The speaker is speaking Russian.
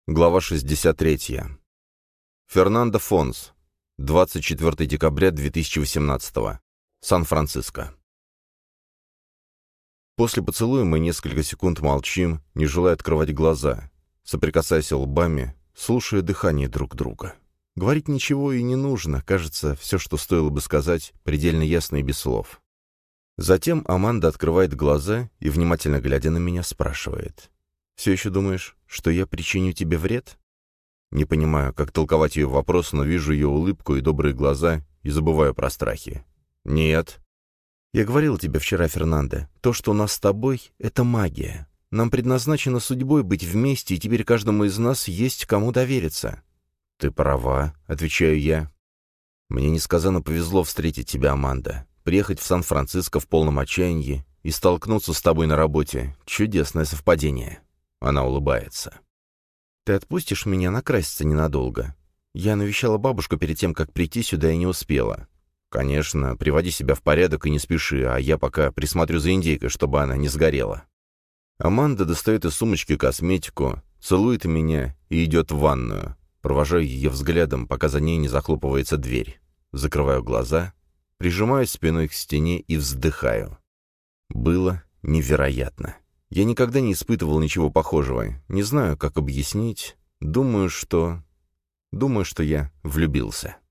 Глава 63. Фернандо Фонс. 24 декабря 2018. Сан-Франциско. После поцелуя мы несколько секунд молчим, не желая открывать глаза, соприкасаясь лбами, слушая дыхание друг друга. Говорить ничего и не нужно, кажется, все, что стоило бы сказать, предельно ясно и без слов. Затем Аманда открывает глаза и, внимательно глядя на меня, спрашивает: «Все еще думаешь, что я причиню тебе вред?» Не понимаю, как толковать ее вопрос, но вижу ее улыбку и добрые глаза и забываю про страхи. «Нет». «Я говорил тебе вчера, Фернандо, то, что у нас с тобой, — это магия. Нам предназначено судьбой быть вместе, и теперь каждому из нас есть кому довериться». «Ты права», — отвечаю я. «Мне несказанно повезло встретить тебя, Аманда. Приехать в Сан-Франциско в полном отчаянии и столкнуться с тобой на работе. Чудесное совпадение». Она улыбается. «Ты отпустишь меня накраситься ненадолго? Я навещала бабушку перед тем, как прийти сюда, и не успела». «Конечно, приводи себя в порядок и не спеши, а я пока присмотрю за индейкой, чтобы она не сгорела». Аманда достает из сумочки косметику, целует меня и идет в ванную. Провожаю ее взглядом, пока за ней не захлопывается дверь. Закрываю глаза, прижимаюсь спиной к стене и вздыхаю. Было невероятно. Я никогда не испытывал ничего похожего. Не знаю, как объяснить. Думаю, что я влюбился.